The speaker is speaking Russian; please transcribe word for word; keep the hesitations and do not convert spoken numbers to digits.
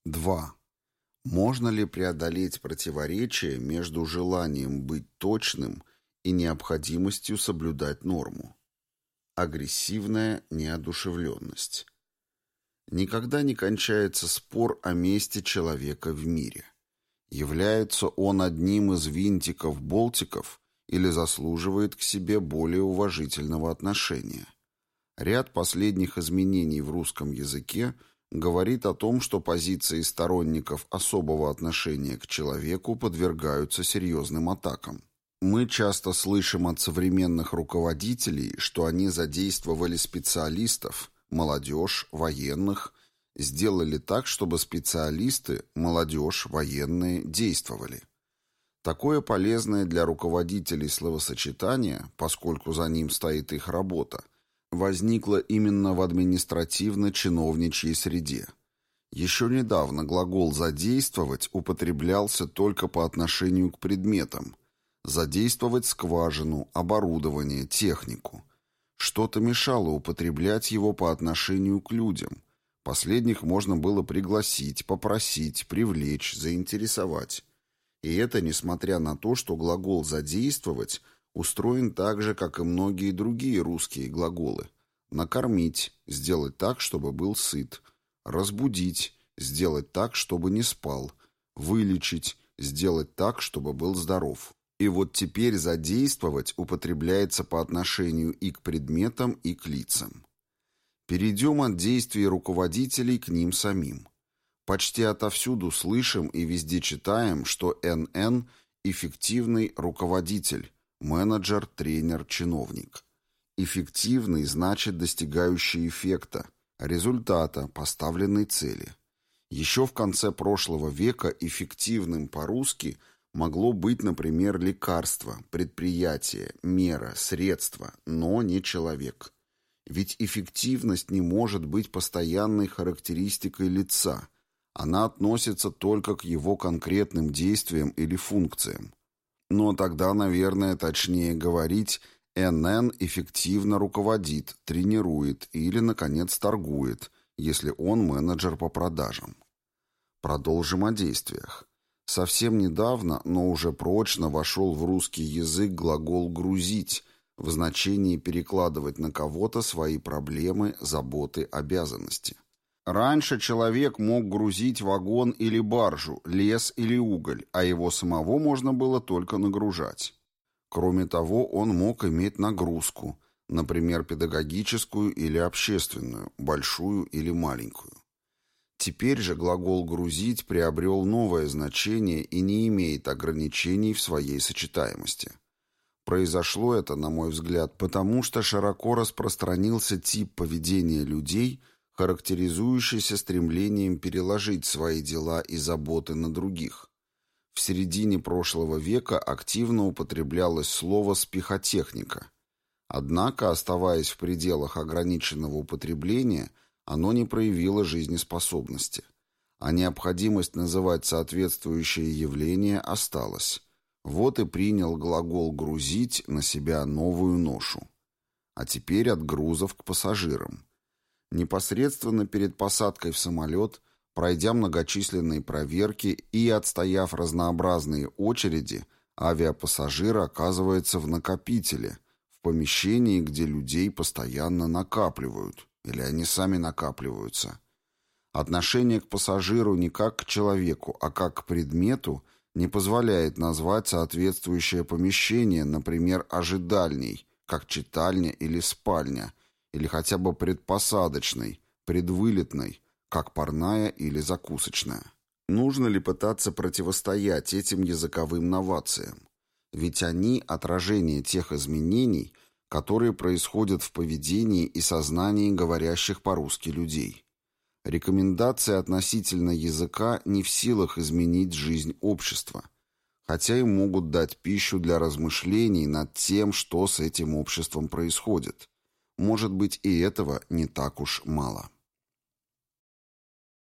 два. Можно ли преодолеть противоречие между желанием быть точным и необходимостью соблюдать норму? Агрессивная неодушевленность. Никогда не кончается спор о месте человека в мире. Является он одним из винтиков-болтиков или заслуживает к себе более уважительного отношения? Ряд последних изменений в русском языке говорит о том, что позиции сторонников особого отношения к человеку подвергаются серьезным атакам. Мы часто слышим от современных руководителей, что они задействовали специалистов, молодежь, военных, сделали так, чтобы специалисты, молодежь, военные действовали. Такое полезное для руководителей словосочетание, поскольку за ним стоит их работа, возникло именно в административно-чиновничьей среде. Еще недавно глагол «задействовать» употреблялся только по отношению к предметам. Задействовать скважину, оборудование, технику. Что-то мешало употреблять его по отношению к людям. Последних можно было пригласить, попросить, привлечь, заинтересовать. И это несмотря на то, что глагол «задействовать» устроен так же, как и многие другие русские глаголы. Накормить, сделать так, чтобы был сыт. Разбудить, сделать так, чтобы не спал. Вылечить, сделать так, чтобы был здоров. И вот теперь задействовать употребляется по отношению и к предметам, и к лицам. Перейдем от действий руководителей к ним самим. Почти отовсюду слышим и везде читаем, что эн эн – эффективный руководитель, менеджер, тренер, чиновник. Эффективный значит достигающий эффекта, результата, поставленной цели. Еще в конце прошлого века эффективным по-русски могло быть, например, лекарство, предприятие, мера, средство, но не человек. Ведь эффективность не может быть постоянной характеристикой лица. Она относится только к его конкретным действиям или функциям. Но тогда, наверное, точнее говорить, эн эн эффективно руководит, тренирует или, наконец, торгует, если он менеджер по продажам. Продолжим о действиях. Совсем недавно, но уже прочно вошел в русский язык глагол «грузить» в значении перекладывать на кого-то свои проблемы, заботы, обязанности. Раньше человек мог грузить вагон или баржу, лес или уголь, а его самого можно было только нагружать. Кроме того, он мог иметь нагрузку, например, педагогическую или общественную, большую или маленькую. Теперь же глагол «грузить» приобрел новое значение и не имеет ограничений в своей сочетаемости. Произошло это, на мой взгляд, потому что широко распространился тип поведения людей, характеризующийся стремлением переложить свои дела и заботы на других. В середине прошлого века активно употреблялось слово «спихотехника». Однако, оставаясь в пределах ограниченного употребления, оно не проявило жизнеспособности. А необходимость называть соответствующее явление осталась. Вот и принял глагол «грузить» на себя новую ношу. А теперь от грузов к пассажирам. Непосредственно перед посадкой в самолет, пройдя многочисленные проверки и отстояв разнообразные очереди, авиапассажир оказывается в накопителе, в помещении, где людей постоянно накапливают, или они сами накапливаются. Отношение к пассажиру не как к человеку, а как к предмету не позволяет назвать соответствующее помещение, например, ожидальней, как читальня или спальня, или хотя бы предпосадочной, предвылетной, как парная или закусочная. Нужно ли пытаться противостоять этим языковым новациям? Ведь они – отражение тех изменений, которые происходят в поведении и сознании говорящих по-русски людей. Рекомендации относительно языка не в силах изменить жизнь общества, хотя и могут дать пищу для размышлений над тем, что с этим обществом происходит. Может быть, и этого не так уж мало.